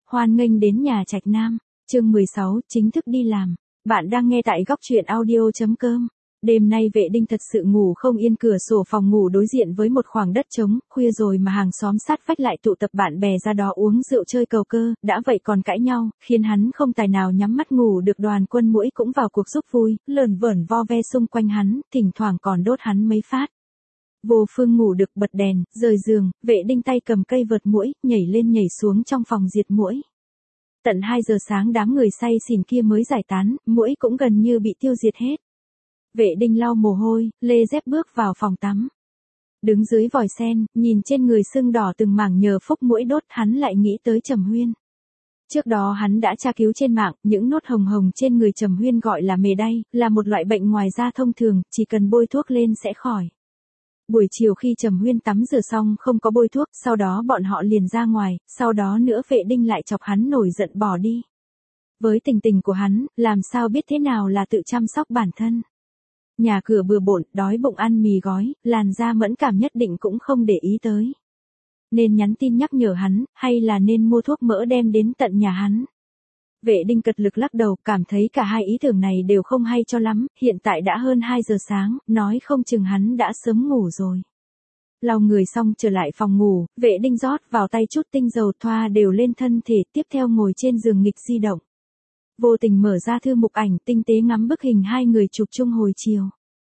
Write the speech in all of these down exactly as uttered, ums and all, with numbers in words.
hoan nghênh đến nhà Trạch Nam. Chương mười sáu, chính thức đi làm. Bạn đang nghe tại góc truyện audio chấm com. Đêm nay Vệ Đinh thật sự ngủ không yên, cửa sổ phòng ngủ đối diện với một khoảng đất trống, khuya rồi mà hàng xóm sát vách lại tụ tập bạn bè ra đó uống rượu chơi cờ cơ, đã vậy còn cãi nhau, khiến hắn không tài nào nhắm mắt ngủ được. Đoàn Quân Muỗi cũng vào cuộc giúp vui, lởn vởn vo ve xung quanh hắn, thỉnh thoảng còn đốt hắn mấy phát. Vô Phương ngủ được bật đèn, rời giường, Vệ Đinh tay cầm cây vợt muỗi, nhảy lên nhảy xuống trong phòng diệt muỗi. Tận hai giờ sáng đám người say xỉn kia mới giải tán, muỗi cũng gần như bị tiêu diệt hết. Vệ Đinh lau mồ hôi, lê dép bước vào phòng tắm. Đứng dưới vòi sen, nhìn trên người sưng đỏ từng mảng nhờ phúc muỗi đốt, hắn lại nghĩ tới Trầm Huyên. Trước đó hắn đã tra cứu trên mạng, những nốt hồng hồng trên người Trầm Huyên gọi là mề đay, là một loại bệnh ngoài da thông thường, chỉ cần bôi thuốc lên sẽ khỏi. Buổi chiều khi Trầm Huyên tắm rửa xong không có bôi thuốc, sau đó bọn họ liền ra ngoài, sau đó nữa Vệ Đinh lại chọc hắn nổi giận bỏ đi. Với tình tình của hắn, làm sao biết thế nào là tự chăm sóc bản thân. Nhà cửa bừa bộn, đói bụng ăn mì gói, làn da mẫn cảm nhất định cũng không để ý tới. Nên nhắn tin nhắc nhở hắn, hay là nên mua thuốc mỡ đem đến tận nhà hắn. Vệ Đinh cật lực lắc đầu, cảm thấy cả hai ý tưởng này đều không hay cho lắm, hiện tại đã hơn hai giờ sáng, nói không chừng hắn đã sớm ngủ rồi. Lau người xong trở lại phòng ngủ, Vệ Đinh rót vào tay chút tinh dầu thoa đều lên thân thể, tiếp theo ngồi trên giường nghịch di động. Vô tình mở ra thư mục ảnh, tinh tế ngắm bức hình hai người chụp chung hồi chiều.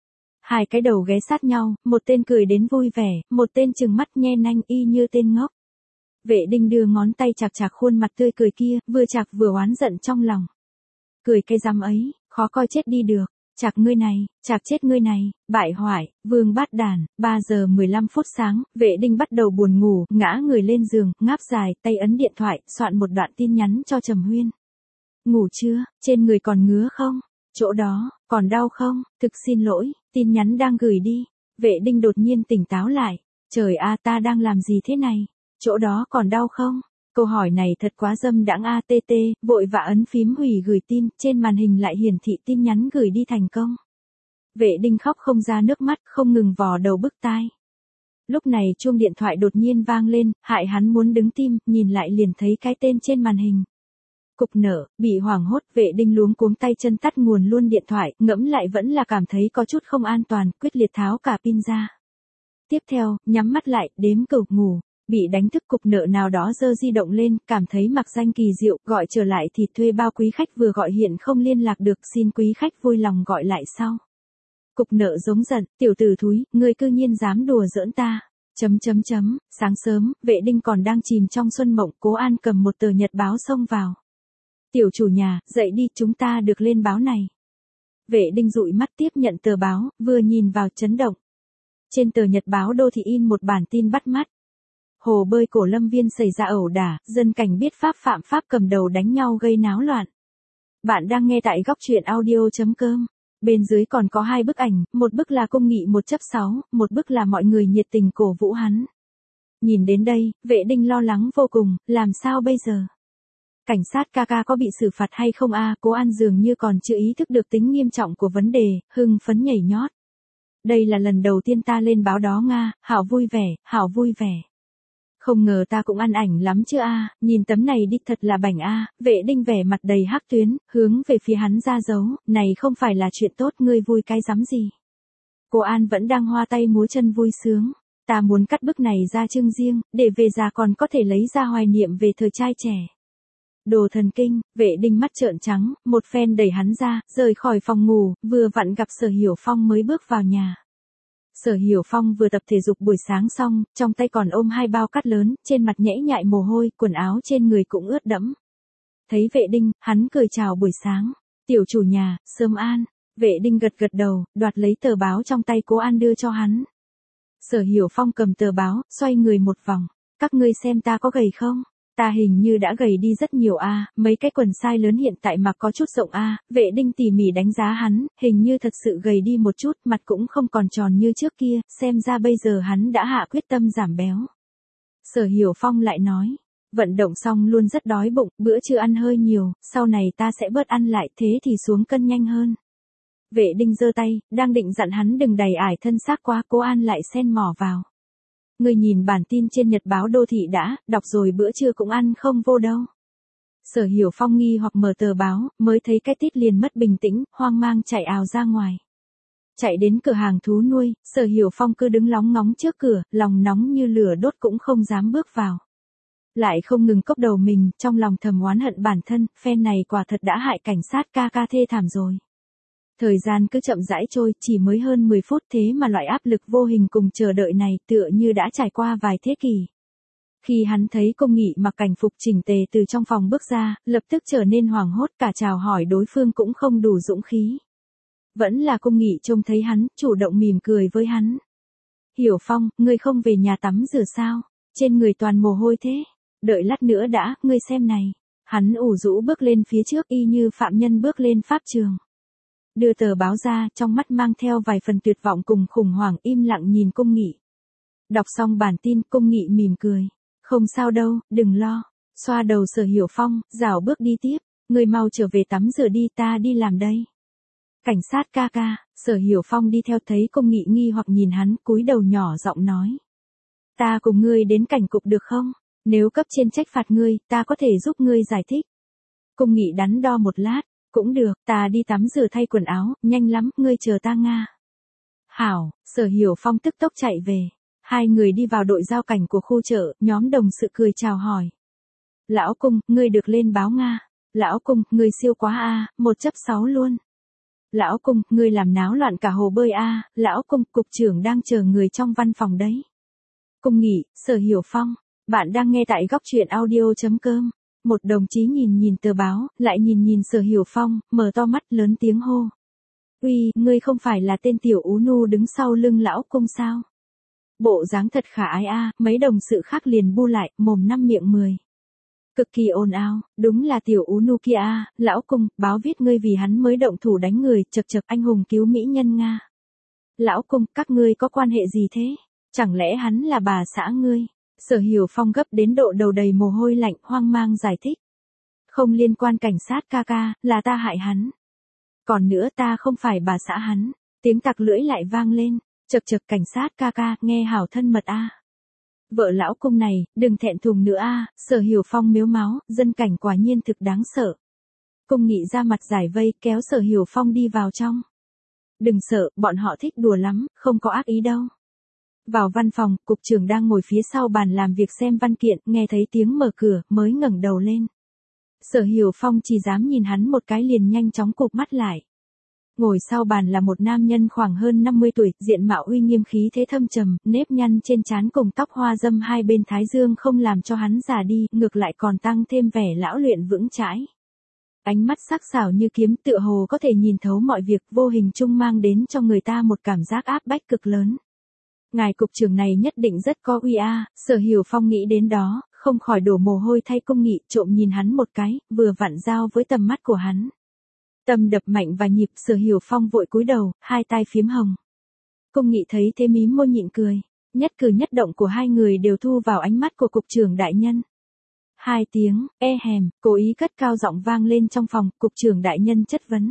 Hai cái đầu ghé sát nhau, một tên cười đến vui vẻ, một tên trừng mắt nhe nanh y như tên ngốc. Vệ Đinh đưa ngón tay chạc chạc khuôn mặt tươi cười kia, vừa chạc vừa oán giận trong lòng. Cười cái rắm ấy, khó coi chết đi được, chạc ngươi này, chạc chết ngươi này, bại hoại, vương bát đàn. Ba giờ mười lăm phút sáng, Vệ Đinh bắt đầu buồn ngủ, ngã người lên giường, ngáp dài, tay ấn điện thoại, soạn một đoạn tin nhắn cho Trầm Huyên. Ngủ chưa, trên người còn ngứa không? Chỗ đó, còn đau không? Thực xin lỗi, tin nhắn đang gửi đi. Vệ Đinh đột nhiên tỉnh táo lại. Trời a, ta đang làm gì thế này? Chỗ đó còn đau không? Câu hỏi này thật quá dâm đãng a tê tê, vội vã ấn phím hủy gửi tin, trên màn hình lại hiển thị tin nhắn gửi đi thành công. Vệ Đinh khóc không ra nước mắt, không ngừng vò đầu bứt tai. Lúc này chuông điện thoại đột nhiên vang lên, hại hắn muốn đứng tim, nhìn lại liền thấy cái tên trên màn hình. Cục Nợ. Bị hoảng hốt, Vệ Đinh luống cuống tay chân tắt nguồn luôn điện thoại, ngẫm lại vẫn là cảm thấy có chút không an toàn, quyết liệt tháo cả pin ra. Tiếp theo, nhắm mắt lại, đếm cửu ngủ. Bị đánh thức Cục Nợ nào đó giơ di động lên, cảm thấy mặc danh kỳ diệu, gọi trở lại thì thuê bao quý khách vừa gọi hiện không liên lạc được, xin quý khách vui lòng gọi lại sau. Cục Nợ giống giận, tiểu tử thúi, ngươi cư nhiên dám đùa giỡn ta. Chấm chấm chấm, sáng sớm, Vệ Đinh còn đang chìm trong xuân mộng, Cố An cầm một tờ nhật báo xông vào. Tiểu chủ nhà, dậy đi, chúng ta được lên báo này. Vệ Đinh dụi mắt tiếp nhận tờ báo, vừa nhìn vào chấn động. Trên tờ nhật báo đô thị in một bản tin bắt mắt. Hồ bơi Cổ Lâm Viên xảy ra ẩu đả, dân cảnh biết pháp phạm pháp cầm đầu đánh nhau gây náo loạn. Bạn đang nghe tại góc truyện audio chấm com. Bên dưới còn có hai bức ảnh, một bức là Cung Nghị một chấp sáu, một bức là mọi người nhiệt tình cổ vũ hắn. Nhìn đến đây, Vệ Đinh lo lắng vô cùng, làm sao bây giờ? Cảnh sát ca ca có bị xử phạt hay không a? Cố An dường như còn chưa ý thức được tính nghiêm trọng của vấn đề, hưng phấn nhảy nhót. Đây là lần đầu tiên ta lên báo đó Nga, hảo vui vẻ, hảo vui vẻ. Không ngờ ta cũng ăn ảnh lắm chứ a, nhìn tấm này đi thật là bảnh a. Vệ Đinh vẻ mặt đầy hắc tuyến, hướng về phía hắn ra dấu, này không phải là chuyện tốt, ngươi vui cái rắm gì. Cố An vẫn đang hoa tay múa chân vui sướng. Ta muốn cắt bức này ra trưng riêng, để về già còn có thể lấy ra hoài niệm về thời trai trẻ. Đồ thần kinh. Vệ Đinh mắt trợn trắng, một phen đẩy hắn ra, rời khỏi phòng ngủ, vừa vặn gặp Sở Hiểu Phong mới bước vào nhà. Sở Hiểu Phong vừa tập thể dục buổi sáng xong, trong tay còn ôm hai bao cát lớn, trên mặt nhễ nhại mồ hôi, quần áo trên người cũng ướt đẫm. Thấy Vệ Đinh, hắn cười chào buổi sáng. Tiểu chủ nhà, sớm an. Vệ Đinh gật gật đầu, đoạt lấy tờ báo trong tay Cố An đưa cho hắn. Sở Hiểu Phong cầm tờ báo, xoay người một vòng. Các ngươi xem ta có gầy không? Ta hình như đã gầy đi rất nhiều a, mấy cái quần size lớn hiện tại mặc có chút rộng a. Vệ Đinh tỉ mỉ đánh giá hắn, hình như thật sự gầy đi một chút, mặt cũng không còn tròn như trước kia, xem ra bây giờ hắn đã hạ quyết tâm giảm béo. Sở Hiểu Phong lại nói, vận động xong luôn rất đói bụng, bữa trưa ăn hơi nhiều, sau này ta sẽ bớt ăn lại, thế thì xuống cân nhanh hơn. Vệ Đinh giơ tay, đang định dặn hắn đừng đầy ải thân xác quá, Cố An lại xen mỏ vào. Ngươi nhìn bản tin trên nhật báo đô thị đã, đọc rồi bữa trưa cũng ăn không vô đâu. Sở Hiểu Phong nghi hoặc mở tờ báo, mới thấy cái tít liền mất bình tĩnh, hoang mang chạy ào ra ngoài. Chạy đến cửa hàng thú nuôi, Sở Hiểu Phong cứ đứng lóng ngóng trước cửa, lòng nóng như lửa đốt cũng không dám bước vào. Lại không ngừng cốc đầu mình, trong lòng thầm oán hận bản thân, phen này quả thật đã hại cảnh sát ca ca thê thảm rồi. Thời gian cứ chậm rãi trôi, chỉ mới hơn mười phút thế mà loại áp lực vô hình cùng chờ đợi này tựa như đã trải qua vài thế kỷ. Khi hắn thấy Cung Nghị mặc cảnh phục chỉnh tề từ trong phòng bước ra, lập tức trở nên hoảng hốt, cả chào hỏi đối phương cũng không đủ dũng khí. Vẫn là Cung Nghị trông thấy hắn, chủ động mỉm cười với hắn. Hiểu Phong, ngươi không về nhà tắm rửa sao? Trên người toàn mồ hôi thế. Đợi lát nữa đã, ngươi xem này. Hắn ủ rũ bước lên phía trước y như phạm nhân bước lên pháp trường. Đưa tờ báo ra, trong mắt mang theo vài phần tuyệt vọng cùng khủng hoảng, im lặng nhìn Cung Nghị. Đọc xong bản tin, Cung Nghị mỉm cười. Không sao đâu, đừng lo. Xoa đầu Sở Hiểu Phong, rảo bước đi tiếp. Ngươi mau trở về tắm rửa đi, ta đi làm đây. Cảnh sát ca ca. Sở Hiểu Phong đi theo thấy Cung Nghị nghi hoặc nhìn hắn, cúi đầu nhỏ giọng nói. Ta cùng ngươi đến cảnh cục được không? Nếu cấp trên trách phạt ngươi, ta có thể giúp ngươi giải thích. Cung Nghị đắn đo một lát. Cũng được, ta đi tắm rửa thay quần áo, nhanh lắm, ngươi chờ ta nga. Hảo, Sở Hiểu Phong tức tốc chạy về. Hai người đi vào đội giao cảnh của khu chợ, nhóm đồng sự cười chào hỏi. Lão Cung, ngươi được lên báo nga. Lão Cung, ngươi siêu quá a, một chấp sáu luôn. Lão Cung, ngươi làm náo loạn cả hồ bơi a, Lão Cung, cục trưởng đang chờ người trong văn phòng đấy. Cung Nghị, Sở Hiểu Phong, bạn đang nghe tại góc truyện audio chấm com. Một đồng chí nhìn nhìn tờ báo, lại nhìn nhìn Sở Hiểu Phong, mở to mắt lớn tiếng hô. Uy, ngươi không phải là tên tiểu ú nu đứng sau lưng Lão Cung sao? Bộ dáng thật khả ái a, mấy đồng sự khác liền bu lại, mồm năm miệng mười. Cực kỳ ồn ào, đúng là tiểu ú nu kia a, Lão Cung, báo viết ngươi vì hắn mới động thủ đánh người, chật chật anh hùng cứu mỹ nhân Nga. Lão Cung, các ngươi có quan hệ gì thế? Chẳng lẽ hắn là bà xã ngươi? Sở Hiểu Phong gấp đến độ đầu đầy mồ hôi lạnh, hoang mang giải thích. Không liên quan cảnh sát ca ca, là ta hại hắn. Còn nữa ta không phải bà xã hắn. Tiếng tặc lưỡi lại vang lên. Chật chật cảnh sát ca ca, nghe hảo thân mật a. Vợ Lão Cung này, đừng thẹn thùng nữa a. Sở Hiểu Phong mếu máo, dân cảnh quả nhiên thực đáng sợ. Cung Nghị ra mặt giải vây, kéo Sở Hiểu Phong đi vào trong. Đừng sợ, bọn họ thích đùa lắm, không có ác ý đâu. Vào văn phòng, cục trưởng đang ngồi phía sau bàn làm việc xem văn kiện, nghe thấy tiếng mở cửa, mới ngẩng đầu lên. Sở Hiểu Phong chỉ dám nhìn hắn một cái liền nhanh chóng cụp mắt lại. Ngồi sau bàn là một nam nhân khoảng hơn năm mươi tuổi, diện mạo uy nghiêm khí thế thâm trầm, nếp nhăn trên trán cùng tóc hoa dâm hai bên thái dương không làm cho hắn già đi, ngược lại còn tăng thêm vẻ lão luyện vững chãi. Ánh mắt sắc sảo như kiếm, tựa hồ có thể nhìn thấu mọi việc, vô hình chung mang đến cho người ta một cảm giác áp bách cực lớn. Ngài cục trưởng này nhất định rất có uy a. Sở Hiểu Phong nghĩ đến đó, không khỏi đổ mồ hôi thay Cung Nghị, trộm nhìn hắn một cái, vừa vặn giao với tầm mắt của hắn. Tâm đập mạnh và nhịp, Sở Hiểu Phong vội cúi đầu, hai tai phím hồng. Cung Nghị thấy thế mím môi nhịn cười, nhất cử nhất động của hai người đều thu vào ánh mắt của cục trưởng đại nhân. Hai tiếng, e hèm, cố ý cất cao giọng vang lên trong phòng, cục trưởng đại nhân chất vấn.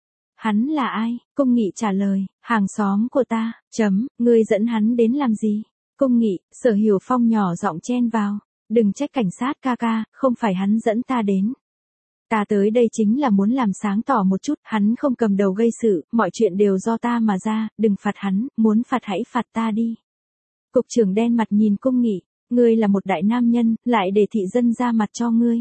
Hắn là ai? Cung Nghị trả lời, hàng xóm của ta, chấm, ngươi dẫn hắn đến làm gì? Cung Nghị, Sở Hiểu Phong nhỏ giọng chen vào, đừng trách cảnh sát ca ca, không phải hắn dẫn ta đến. Ta tới đây chính là muốn làm sáng tỏ một chút, hắn không cầm đầu gây sự, mọi chuyện đều do ta mà ra, đừng phạt hắn, muốn phạt hãy phạt ta đi. Cục trưởng đen mặt nhìn Cung Nghị, ngươi là một đại nam nhân, lại để thị dân ra mặt cho ngươi.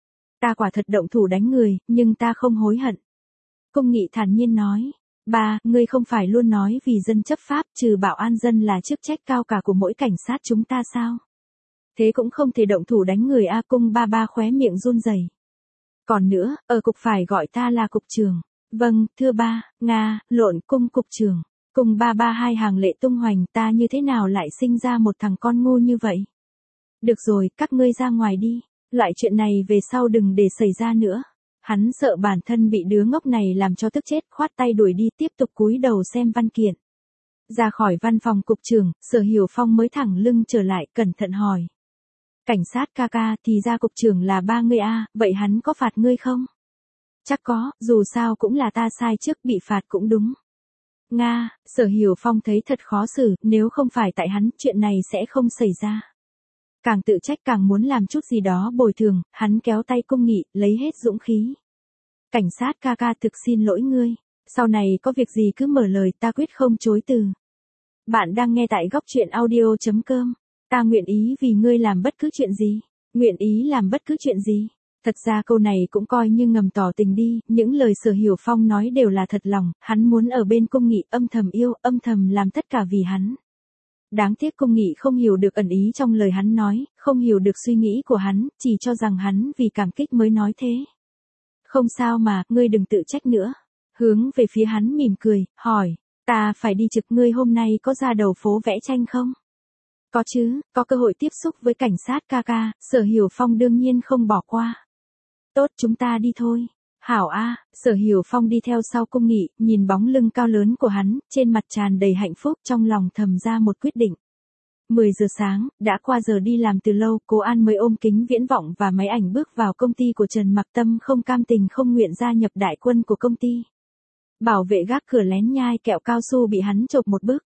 Ta quả thật động thủ đánh người, nhưng ta không hối hận. Cung Nghị thản nhiên nói, ba, ngươi không phải luôn nói vì dân chấp pháp, trừ bảo an dân là chức trách cao cả của mỗi cảnh sát chúng ta sao? Thế cũng không thể động thủ đánh người a. Cung ba ba khóe miệng run rẩy. Còn nữa, ở cục phải gọi ta là cục trưởng. Vâng, thưa ba, Nga, lộn, cung cục trưởng. Cung ba ba hai hàng lệ tung hoành, ta như thế nào lại sinh ra một thằng con ngu như vậy? Được rồi, các ngươi ra ngoài đi. Loại chuyện này về sau đừng để xảy ra nữa. Hắn sợ bản thân bị đứa ngốc này làm cho tức chết, khoát tay đuổi đi, tiếp tục cúi đầu xem văn kiện. Ra khỏi văn phòng cục trưởng, Sở Hiểu Phong mới thẳng lưng trở lại, cẩn thận hỏi. Cảnh sát ca ca, thì ra cục trưởng là ba ngươi a, vậy hắn có phạt ngươi không? Chắc có, dù sao cũng là ta sai trước, bị phạt cũng đúng. Nga, Sở Hiểu Phong thấy thật khó xử, nếu không phải tại hắn, chuyện này sẽ không xảy ra. Càng tự trách càng muốn làm chút gì đó bồi thường, hắn kéo tay Cung Nghị, lấy hết dũng khí. Cảnh sát ca ca thực xin lỗi ngươi, sau này có việc gì cứ mở lời, ta quyết không chối từ. Bạn đang nghe tại góc truyện audio.com, ta nguyện ý vì ngươi làm bất cứ chuyện gì, nguyện ý làm bất cứ chuyện gì. Thật ra câu này cũng coi như ngầm tỏ tình đi, những lời Sở Hiểu Phong nói đều là thật lòng, hắn muốn ở bên Cung Nghị, âm thầm yêu, âm thầm làm tất cả vì hắn. Đáng tiếc Cung Nghị không hiểu được ẩn ý trong lời hắn nói, không hiểu được suy nghĩ của hắn, chỉ cho rằng hắn vì cảm kích mới nói thế. Không sao mà, ngươi đừng tự trách nữa. Hướng về phía hắn mỉm cười, hỏi, ta phải đi trực, ngươi hôm nay có ra đầu phố vẽ tranh không? Có chứ, có cơ hội tiếp xúc với cảnh sát ca ca, Sở Hiểu Phong đương nhiên không bỏ qua. Tốt, chúng ta đi thôi. Hảo a, Sở Hiểu Phong đi theo sau Cung Nghị, nhìn bóng lưng cao lớn của hắn, trên mặt tràn đầy hạnh phúc, trong lòng thầm ra một quyết định. mười giờ sáng, đã qua giờ đi làm từ lâu, Cố An mới ôm kính viễn vọng và máy ảnh bước vào công ty của Trần Mặc, tâm không cam tình không nguyện gia nhập đại quân của công ty. Bảo vệ gác cửa lén nhai kẹo cao su bị hắn chộp một bước.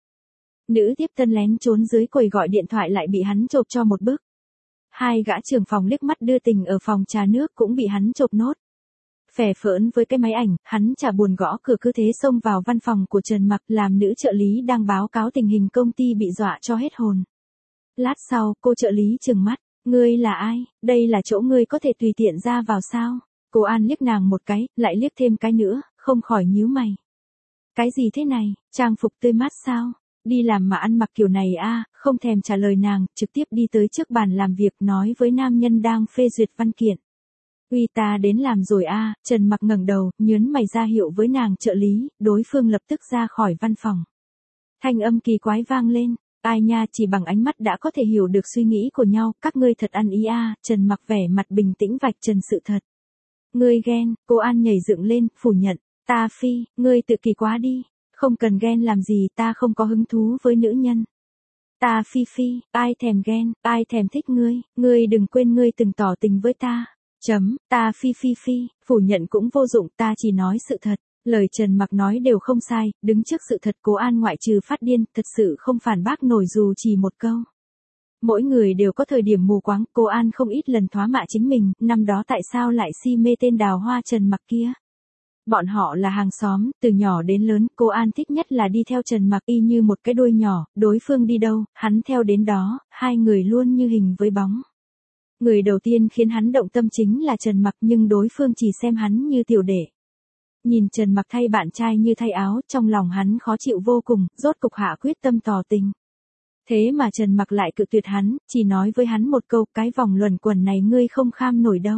Nữ tiếp tân lén trốn dưới quầy gọi điện thoại lại bị hắn chộp cho một bước. Hai gã trưởng phòng liếc mắt đưa tình ở phòng trà nước cũng bị hắn chộp nốt. Phè phỡn với cái máy ảnh, hắn chả buồn gõ cửa cứ thế xông vào văn phòng của Trần Mặc, làm nữ trợ lý đang báo cáo tình hình công ty bị dọa cho hết hồn. Lát sau, cô trợ lý trừng mắt, ngươi là ai, đây là chỗ ngươi có thể tùy tiện ra vào sao? Cố An liếc nàng một cái, lại liếc thêm cái nữa, không khỏi nhíu mày. Cái gì thế này, trang phục tươi mát sao? Đi làm mà ăn mặc kiểu này a, không thèm trả lời nàng, trực tiếp đi tới trước bàn làm việc nói với nam nhân đang phê duyệt văn kiện. Uy, ta đến làm rồi a. Trần Mặc ngẩng đầu, nhớn mày ra hiệu với nàng trợ lý, đối phương lập tức ra khỏi văn phòng. Thanh âm kỳ quái vang lên, ai nha, chỉ bằng ánh mắt đã có thể hiểu được suy nghĩ của nhau, các ngươi thật ăn ý a. Trần Mặc vẻ mặt bình tĩnh vạch trần sự thật. Ngươi ghen, Cố An nhảy dựng lên, phủ nhận, ta phi, ngươi tự kỳ quá đi, không cần ghen làm gì, ta không có hứng thú với nữ nhân. Ta phi phi, ai thèm ghen, ai thèm thích ngươi, ngươi đừng quên ngươi từng tỏ tình với ta. Chấm, ta phi phi phi, phủ nhận cũng vô dụng, ta chỉ nói sự thật. Lời Trần Mặc nói đều không sai, đứng trước sự thật Cố An ngoại trừ phát điên, thật sự không phản bác nổi dù chỉ một câu. Mỗi người đều có thời điểm mù quáng, Cố An không ít lần thoá mạ chính mình, năm đó tại sao lại si mê tên đào hoa Trần Mặc kia. Bọn họ là hàng xóm, từ nhỏ đến lớn, Cố An thích nhất là đi theo Trần Mặc y như một cái đuôi nhỏ, đối phương đi đâu, hắn theo đến đó, hai người luôn như hình với bóng. Người đầu tiên khiến hắn động tâm chính là Trần Mặc, nhưng đối phương chỉ xem hắn như tiểu đệ. Nhìn Trần Mặc thay bạn trai như thay áo, trong lòng hắn khó chịu vô cùng, rốt cục hạ quyết tâm tỏ tình. Thế mà Trần Mặc lại cự tuyệt hắn, chỉ nói với hắn một câu, cái vòng luẩn quẩn này ngươi không kham nổi đâu.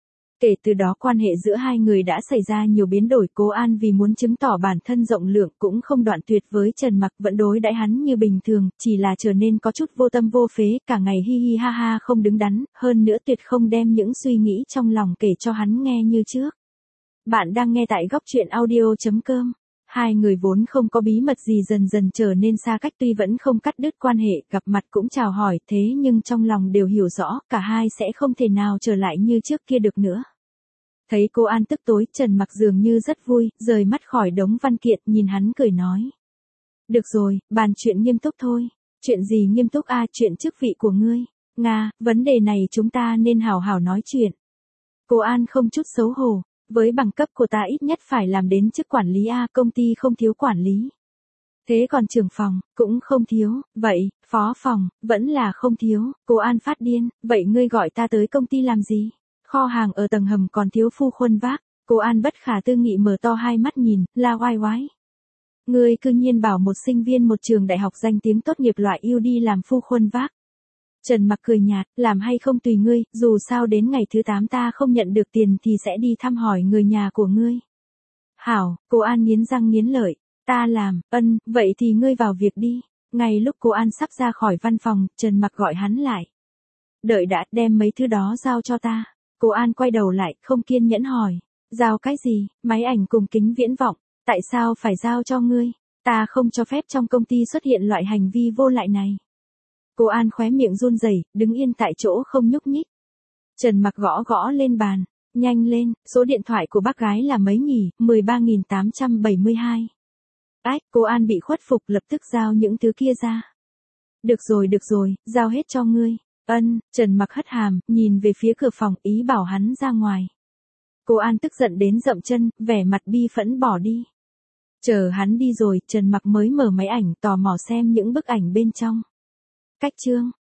Kể từ đó quan hệ giữa hai người đã xảy ra nhiều biến đổi, Cố An vì muốn chứng tỏ bản thân rộng lượng cũng không đoạn tuyệt với Trần Mặc, vẫn đối đãi hắn như bình thường, chỉ là trở nên có chút vô tâm vô phế, cả ngày hi hi ha ha không đứng đắn, hơn nữa tuyệt không đem những suy nghĩ trong lòng kể cho hắn nghe như trước. Bạn đang nghe tại góc truyện audio.com. Hai người vốn không có bí mật gì dần dần trở nên xa cách, tuy vẫn không cắt đứt quan hệ, gặp mặt cũng chào hỏi, thế nhưng trong lòng đều hiểu rõ, cả hai sẽ không thể nào trở lại như trước kia được nữa. Thấy Cố An tức tối, Trần Mặc dường như rất vui, rời mắt khỏi đống văn kiện, nhìn hắn cười nói. Được rồi, bàn chuyện nghiêm túc thôi. Chuyện gì nghiêm túc a? Chuyện chức vị của ngươi. Nga, vấn đề này chúng ta nên hào hào nói chuyện. Cố An không chút xấu hổ. Với bằng cấp của ta ít nhất phải làm đến chức quản lý a, công ty không thiếu quản lý. Thế còn trưởng phòng, cũng không thiếu, vậy, phó phòng, vẫn là không thiếu. Cố An phát điên, vậy ngươi gọi ta tới công ty làm gì? Kho hàng ở tầng hầm còn thiếu phu khuân vác. Cố An bất khả tư nghị mở to hai mắt nhìn, la oai oái. Ngươi cư nhiên bảo một sinh viên một trường đại học danh tiếng tốt nghiệp loại ưu đi làm phu khuân vác. Trần Mặc cười nhạt, làm hay không tùy ngươi, dù sao đến ngày thứ tám ta không nhận được tiền thì sẽ đi thăm hỏi người nhà của ngươi. Hảo, Cố An nghiến răng nghiến lợi, ta làm, ân, vậy thì ngươi vào việc đi. Ngay lúc Cố An sắp ra khỏi văn phòng, Trần Mặc gọi hắn lại. Đợi đã, đem mấy thứ đó giao cho ta. Cố An quay đầu lại, không kiên nhẫn hỏi, giao cái gì? Máy ảnh cùng kính viễn vọng, tại sao phải giao cho ngươi? Ta không cho phép trong công ty xuất hiện loại hành vi vô lại này. Cố An khóe miệng run rẩy, đứng yên tại chỗ không nhúc nhích. Trần Mặc gõ gõ lên bàn, nhanh lên, số điện thoại của bác gái là mấy nhỉ? mười ba nghìn tám trăm bảy mươi hai. Ách, Cố An bị khuất phục, lập tức giao những thứ kia ra. Được rồi được rồi, giao hết cho ngươi. Ân, Trần Mặc hất hàm, nhìn về phía cửa phòng, ý bảo hắn ra ngoài. Cô An tức giận đến dậm chân, vẻ mặt bi phẫn bỏ đi. Chờ hắn đi rồi, Trần Mặc mới mở máy ảnh, tò mò xem những bức ảnh bên trong. Cách chương